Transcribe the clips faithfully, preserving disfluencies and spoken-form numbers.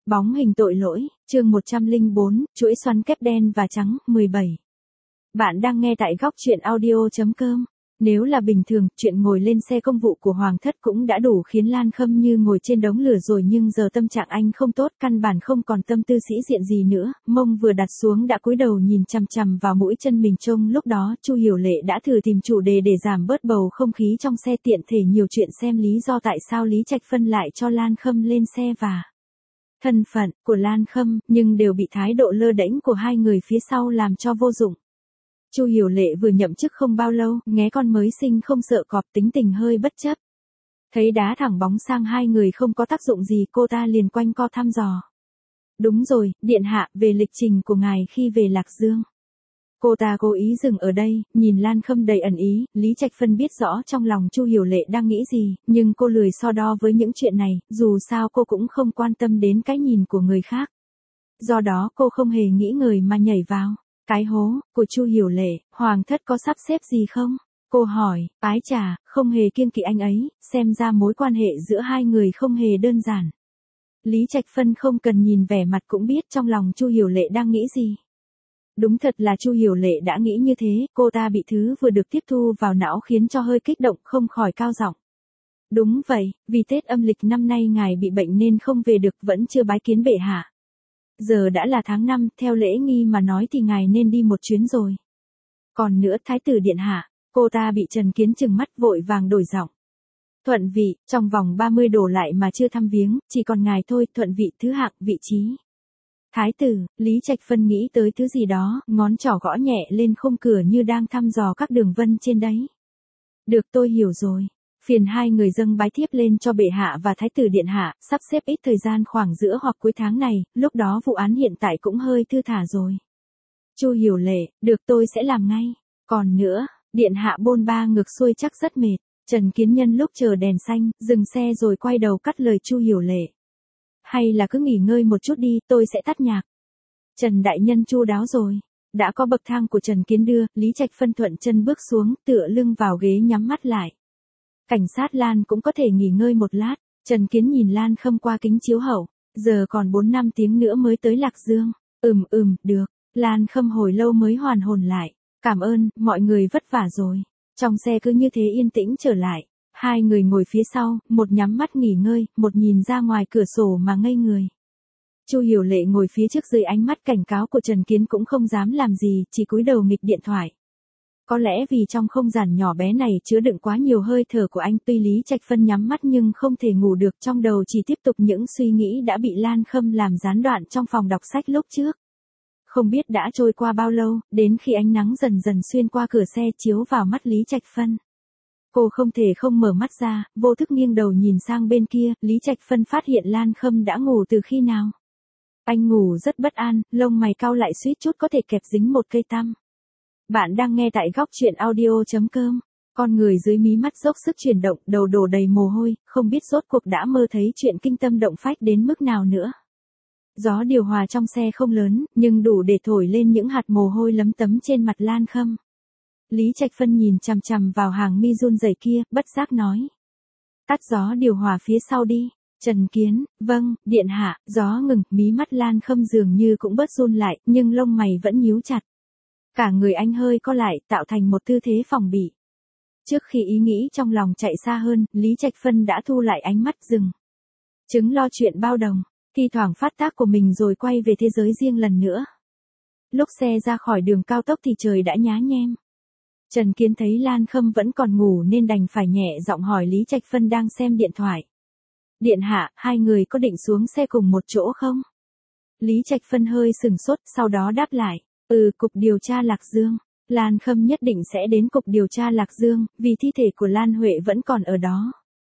Bóng hình tội lỗi, chương một trăm lẻ bốn, chuỗi xoắn kép đen và trắng, mười bảy. Bạn đang nghe tại góc truyện audio chấm com. Nếu là bình thường, chuyện ngồi lên xe công vụ của Hoàng thất cũng đã đủ khiến Lan Khâm Như ngồi trên đống lửa rồi, nhưng giờ tâm trạng anh không tốt, căn bản không còn tâm tư sĩ diện gì nữa, mông vừa đặt xuống đã cúi đầu nhìn chằm chằm vào mũi chân mình trông. Lúc đó, Chu Hiểu Lệ đã thử tìm chủ đề để giảm bớt bầu không khí trong xe, tiện thể nhiều chuyện xem lý do tại sao Lý Trạch Phân lại cho Lan Khâm lên xe và thân phận của Lan Khâm, nhưng đều bị thái độ lơ đễnh của hai người phía sau làm cho vô dụng. Chu Hiểu Lệ vừa nhậm chức không bao lâu, nghé con mới sinh không sợ cọp, tính tình hơi bất chấp. Thấy đá thẳng bóng sang hai người không có tác dụng gì, cô ta liền quanh co thăm dò. Đúng rồi, điện hạ, về lịch trình của ngài khi về Lạc Dương. Cô ta cố ý dừng ở đây, nhìn Lan Khâm đầy ẩn ý. Lý Trạch Phân biết rõ trong lòng Chu Hiểu Lệ đang nghĩ gì, nhưng cô lười so đo với những chuyện này, dù sao cô cũng không quan tâm đến cái nhìn của người khác. Do đó cô không hề nghĩ ngợi mà nhảy vào cái hố của Chu Hiểu Lệ. Hoàng thất có sắp xếp gì không? Cô hỏi. Ái chà, không hề kiêng kỵ anh ấy, xem ra mối quan hệ giữa hai người không hề đơn giản. Lý Trạch Phân không cần nhìn vẻ mặt cũng biết trong lòng Chu Hiểu Lệ đang nghĩ gì. Đúng thật là Chu Hiểu Lệ đã nghĩ như thế, cô ta bị thứ vừa được tiếp thu vào não khiến cho hơi kích động, không khỏi cao giọng. Đúng vậy, vì Tết âm lịch năm nay ngài bị bệnh nên không về được, vẫn chưa bái kiến bệ hạ. Giờ đã là tháng năm, theo lễ nghi mà nói thì ngài nên đi một chuyến rồi. Còn nữa, thái tử điện hạ, cô ta bị Trần Kiến trừng mắt vội vàng đổi giọng. Thuận vị, trong vòng ba mươi đổ lại mà chưa thăm viếng, chỉ còn ngài thôi, thuận vị thứ hạng, vị trí thái tử. Lý Trạch Phân nghĩ tới thứ gì đó, ngón trỏ gõ nhẹ lên khung cửa như đang thăm dò các đường vân trên đấy. Được, tôi hiểu rồi. Phiền hai người dâng bái thiếp lên cho bệ hạ và thái tử điện hạ, sắp xếp ít thời gian khoảng giữa hoặc cuối tháng này, lúc đó vụ án hiện tại cũng hơi thư thả rồi. Chu Hiểu Lệ, được, tôi sẽ làm ngay. Còn nữa, điện hạ bôn ba ngược xuôi chắc rất mệt. Trần Kiến nhân lúc chờ đèn xanh, dừng xe rồi quay đầu cắt lời Chu Hiểu Lệ. Hay là cứ nghỉ ngơi một chút đi, tôi sẽ tắt nhạc. Trần đại nhân chu đáo rồi. Đã có bậc thang của Trần Kiến đưa, Lý Trạch Phân thuận chân bước xuống, tựa lưng vào ghế nhắm mắt lại. Cảnh sát Lan cũng có thể nghỉ ngơi một lát. Trần Kiến nhìn Lan Khâm qua kính chiếu hậu. Giờ còn bốn năm tiếng nữa mới tới Lạc Dương. Ừm ừm, được. Lan Khâm hồi lâu mới hoàn hồn lại. Cảm ơn, mọi người vất vả rồi. Trong xe cứ như thế yên tĩnh trở lại. Hai người ngồi phía sau, một nhắm mắt nghỉ ngơi, một nhìn ra ngoài cửa sổ mà ngây người. Chu Hiểu Lệ ngồi phía trước dưới ánh mắt cảnh cáo của Trần Kiến cũng không dám làm gì, chỉ cúi đầu nghịch điện thoại. Có lẽ vì trong không gian nhỏ bé này chứa đựng quá nhiều hơi thở của anh, tuy Lý Trạch Phân nhắm mắt nhưng không thể ngủ được, trong đầu chỉ tiếp tục những suy nghĩ đã bị Lan Khâm làm gián đoạn trong phòng đọc sách lúc trước. Không biết đã trôi qua bao lâu, đến khi ánh nắng dần dần xuyên qua cửa xe chiếu vào mắt Lý Trạch Phân. Cô không thể không mở mắt ra, vô thức nghiêng đầu nhìn sang bên kia. Lý Trạch Phân phát hiện Lan Khâm đã ngủ từ khi nào. Anh ngủ rất bất an, lông mày cau lại suýt chút có thể kẹp dính một cây tăm. Bạn đang nghe tại góc truyện audio chấm com. Con người dưới mí mắt dốc sức chuyển động, đầu đổ đầy mồ hôi, không biết rốt cuộc đã mơ thấy chuyện kinh tâm động phách đến mức nào nữa. Gió điều hòa trong xe không lớn, nhưng đủ để thổi lên những hạt mồ hôi lấm tấm trên mặt Lan Khâm. Lý Trạch Phân nhìn chằm chằm vào hàng mi run rẩy kia, bất giác nói. Tắt gió điều hòa phía sau đi. Trần Kiến, vâng, điện hạ. Gió ngừng, mí mắt Lan Khâm dường như cũng bớt run lại, nhưng lông mày vẫn nhíu chặt. Cả người anh hơi co lại, tạo thành một tư thế phòng bị. Trước khi ý nghĩ trong lòng chạy xa hơn, Lý Trạch Phân đã thu lại ánh mắt, dừng. Chứng lo chuyện bao đồng, thi thoảng phát tác của mình rồi quay về thế giới riêng lần nữa. Lúc xe ra khỏi đường cao tốc thì trời đã nhá nhem. Trần Kiến thấy Lan Khâm vẫn còn ngủ nên đành phải nhẹ giọng hỏi Lý Trạch Phân đang xem điện thoại. Điện hạ, hai người có định xuống xe cùng một chỗ không? Lý Trạch Phân hơi sừng sốt, sau đó đáp lại. Ừ, cục điều tra Lạc Dương. Lan Khâm nhất định sẽ đến cục điều tra Lạc Dương, vì thi thể của Lan Huệ vẫn còn ở đó.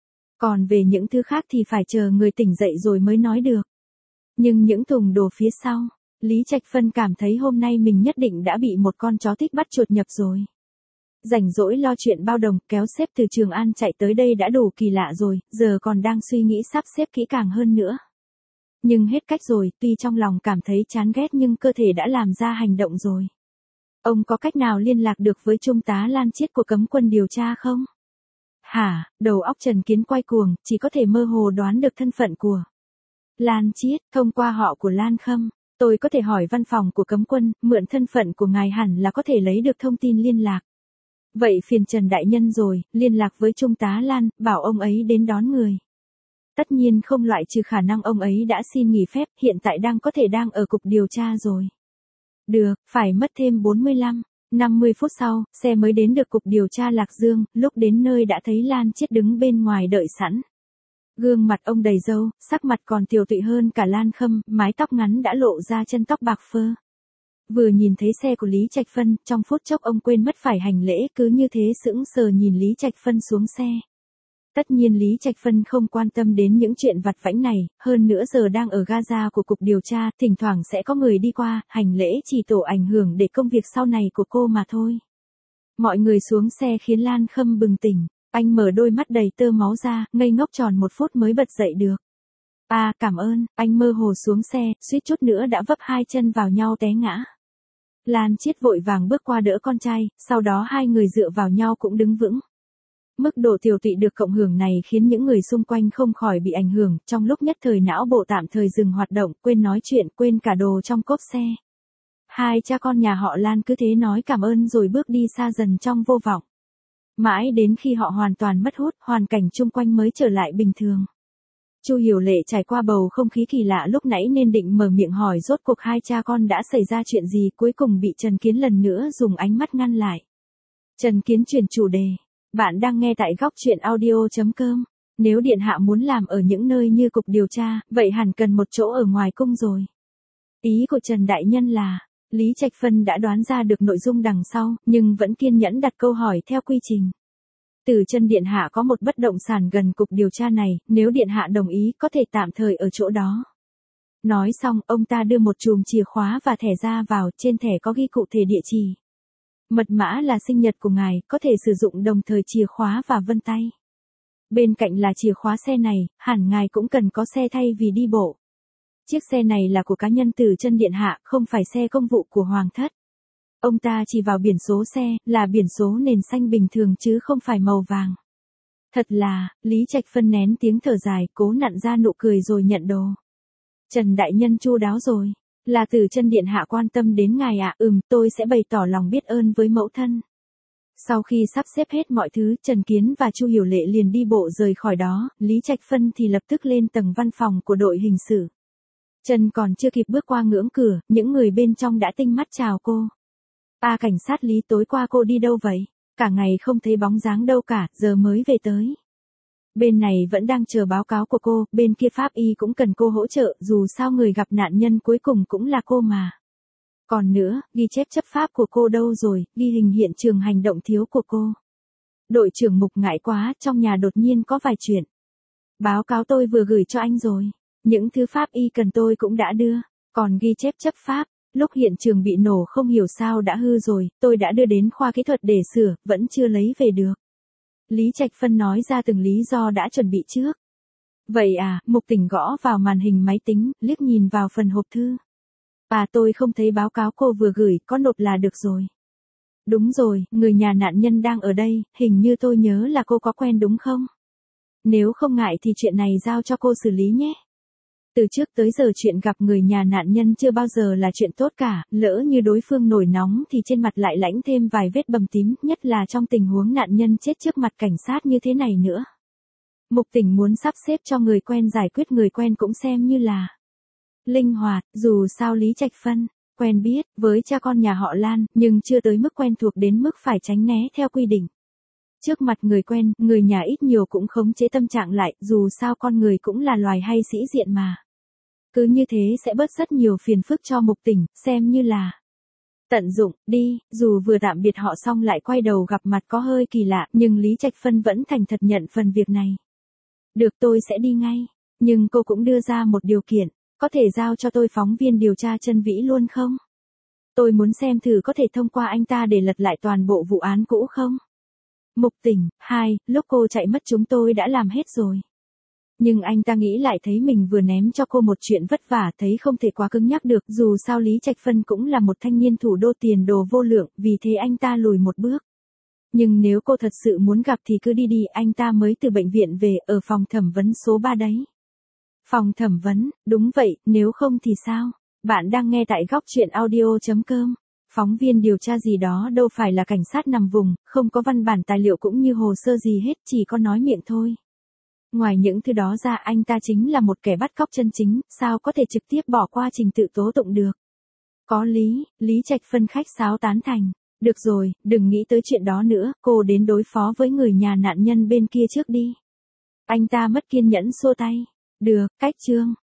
Còn về những thứ khác thì phải chờ người tỉnh dậy rồi mới nói được. Nhưng những thùng đồ phía sau, Lý Trạch Phân cảm thấy hôm nay mình nhất định đã bị một con chó thích bắt chuột nhập rồi. Rảnh rỗi lo chuyện bao đồng, kéo xếp từ Trường An chạy tới đây đã đủ kỳ lạ rồi, giờ còn đang suy nghĩ sắp xếp kỹ càng hơn nữa. Nhưng hết cách rồi, tuy trong lòng cảm thấy chán ghét nhưng cơ thể đã làm ra hành động rồi. Ông có cách nào liên lạc được với Trung tá Lan Chiết của cấm quân điều tra không? Hả, đầu óc Trần Kiến quay cuồng, chỉ có thể mơ hồ đoán được thân phận của Lan Chiết, thông qua họ của Lan Khâm, tôi có thể hỏi văn phòng của cấm quân, mượn thân phận của ngài hẳn là có thể lấy được thông tin liên lạc. Vậy phiền Trần Đại Nhân rồi, liên lạc với Trung tá Lan, bảo ông ấy đến đón người. Tất nhiên không loại trừ khả năng ông ấy đã xin nghỉ phép, hiện tại đang có thể đang ở cục điều tra rồi. Được, phải mất thêm bốn mươi lăm, năm mươi phút sau, xe mới đến được cục điều tra Lạc Dương, lúc đến nơi đã thấy Lan Chiết đứng bên ngoài đợi sẵn. Gương mặt ông đầy râu, sắc mặt còn tiều tụy hơn cả Lan Khâm, mái tóc ngắn đã lộ ra chân tóc bạc phơ. Vừa nhìn thấy xe của Lý Trạch Phân, trong phút chốc ông quên mất phải hành lễ, cứ như thế sững sờ nhìn Lý Trạch Phân xuống xe. Tất nhiên Lý Trạch Phân không quan tâm đến những chuyện vặt vãnh này, hơn nữa giờ đang ở Gaza của cục điều tra, thỉnh thoảng sẽ có người đi qua, hành lễ chỉ tổ ảnh hưởng để công việc sau này của cô mà thôi. Mọi người xuống xe khiến Lan Khâm bừng tỉnh, anh mở đôi mắt đầy tơ máu ra, ngây ngốc tròn một phút mới bật dậy được. À, cảm ơn, anh mơ hồ xuống xe, suýt chút nữa đã vấp hai chân vào nhau té ngã. Lan Chiết vội vàng bước qua đỡ con trai, sau đó hai người dựa vào nhau cũng đứng vững. Mức độ tiều tụy được cộng hưởng này khiến những người xung quanh không khỏi bị ảnh hưởng, trong lúc nhất thời não bộ tạm thời dừng hoạt động, quên nói chuyện, quên cả đồ trong cốp xe. Hai cha con nhà họ Lan cứ thế nói cảm ơn rồi bước đi xa dần trong vô vọng. Mãi đến khi họ hoàn toàn mất hút, hoàn cảnh chung quanh mới trở lại bình thường. Chu Hiểu Lệ trải qua bầu không khí kỳ lạ lúc nãy nên định mở miệng hỏi rốt cuộc hai cha con đã xảy ra chuyện gì, cuối cùng bị Trần Kiến lần nữa dùng ánh mắt ngăn lại. Trần Kiến chuyển chủ đề. Bạn đang nghe tại góc truyện audio chấm com. Nếu điện hạ muốn làm ở những nơi như cục điều tra, vậy hẳn cần một chỗ ở ngoài cung rồi. Ý của Trần Đại Nhân là, Lý Trạch Phân đã đoán ra được nội dung đằng sau, nhưng vẫn kiên nhẫn đặt câu hỏi theo quy trình. Từ Chân điện hạ có một bất động sản gần cục điều tra này, nếu điện hạ đồng ý có thể tạm thời ở chỗ đó. Nói xong, ông ta đưa một chùm chìa khóa và thẻ ra vào, trên thẻ có ghi cụ thể địa chỉ. Mật mã là sinh nhật của ngài, có thể sử dụng đồng thời chìa khóa và vân tay. Bên cạnh là chìa khóa xe này, hẳn ngài cũng cần có xe thay vì đi bộ. Chiếc xe này là của cá nhân Từ Chân điện hạ, không phải xe công vụ của hoàng thất. Ông ta chỉ vào biển số xe, là biển số nền xanh bình thường chứ không phải màu vàng. Thật là, Lý Trạch Phân nén tiếng thở dài, cố nặn ra nụ cười rồi nhận đồ. Trần Đại Nhân chu đáo rồi. Là Từ Chân điện hạ quan tâm đến ngài ạ, à, ừm, tôi sẽ bày tỏ lòng biết ơn với mẫu thân. Sau khi sắp xếp hết mọi thứ, Trần Kiến và Chu Hiểu Lệ liền đi bộ rời khỏi đó, Lý Trạch Phân thì lập tức lên tầng văn phòng của đội hình sự. Trần còn chưa kịp bước qua ngưỡng cửa, những người bên trong đã tinh mắt chào cô. À, cảnh sát Lý, tối qua cô đi đâu vậy? Cả ngày không thấy bóng dáng đâu cả, giờ mới về tới. Bên này vẫn đang chờ báo cáo của cô, bên kia pháp y cũng cần cô hỗ trợ, dù sao người gặp nạn nhân cuối cùng cũng là cô mà. Còn nữa, ghi chép chấp pháp của cô đâu rồi, ghi hình hiện trường hành động thiếu của cô. Đội trưởng Mục ngại quá, trong nhà đột nhiên có vài chuyện. Báo cáo tôi vừa gửi cho anh rồi. Những thứ pháp y cần tôi cũng đã đưa, còn ghi chép chấp pháp. Lúc hiện trường bị nổ không hiểu sao đã hư rồi, tôi đã đưa đến khoa kỹ thuật để sửa, vẫn chưa lấy về được. Lý Trạch Phân nói ra từng lý do đã chuẩn bị trước. Vậy à, Mục Tỉnh gõ vào màn hình máy tính, liếc nhìn vào phần hộp thư. À, tôi không thấy báo cáo cô vừa gửi, có nộp là được rồi. Đúng rồi, người nhà nạn nhân đang ở đây, hình như tôi nhớ là cô có quen đúng không? Nếu không ngại thì chuyện này giao cho cô xử lý nhé. Từ trước tới giờ chuyện gặp người nhà nạn nhân chưa bao giờ là chuyện tốt cả, lỡ như đối phương nổi nóng thì trên mặt lại lãnh thêm vài vết bầm tím, nhất là trong tình huống nạn nhân chết trước mặt cảnh sát như thế này nữa. Mục Tỉnh muốn sắp xếp cho người quen giải quyết người quen cũng xem như là linh hoạt, dù sao Lý Trạch Phân, quen biết, với cha con nhà họ Lan, nhưng chưa tới mức quen thuộc đến mức phải tránh né theo quy định. Trước mặt người quen, người nhà ít nhiều cũng khống chế tâm trạng lại, dù sao con người cũng là loài hay sĩ diện mà. Cứ như thế sẽ bớt rất nhiều phiền phức cho Mục Tỉnh, xem như là tận dụng, đi, dù vừa tạm biệt họ xong lại quay đầu gặp mặt có hơi kỳ lạ, nhưng Lý Trạch Phân vẫn thành thật nhận phần việc này. Được, tôi sẽ đi ngay, nhưng cô cũng đưa ra một điều kiện, có thể giao cho tôi phóng viên điều tra Chân Vĩ luôn không? Tôi muốn xem thử có thể thông qua anh ta để lật lại toàn bộ vụ án cũ không? Mục Tỉnh, hai, lúc cô chạy mất chúng tôi đã làm hết rồi. Nhưng anh ta nghĩ lại thấy mình vừa ném cho cô một chuyện vất vả, thấy không thể quá cứng nhắc được, dù sao Lý Trạch Phân cũng là một thanh niên thủ đô tiền đồ vô lượng, vì thế anh ta lùi một bước. Nhưng nếu cô thật sự muốn gặp thì cứ đi đi, anh ta mới từ bệnh viện về, ở phòng thẩm vấn số ba đấy. Phòng thẩm vấn, đúng vậy, nếu không thì sao? Bạn đang nghe tại góc chuyện audio.com. Phóng viên điều tra gì đó đâu phải là cảnh sát nằm vùng, không có văn bản tài liệu cũng như hồ sơ gì hết, chỉ có nói miệng thôi. Ngoài những thứ đó ra anh ta chính là một kẻ bắt cóc chân chính, sao có thể trực tiếp bỏ qua trình tự tố tụng được. Có lý, Lý Trạch phân khách sáo tán thành. Được rồi, đừng nghĩ tới chuyện đó nữa, cô đến đối phó với người nhà nạn nhân bên kia trước đi. Anh ta mất kiên nhẫn xua tay. Được, cách chương.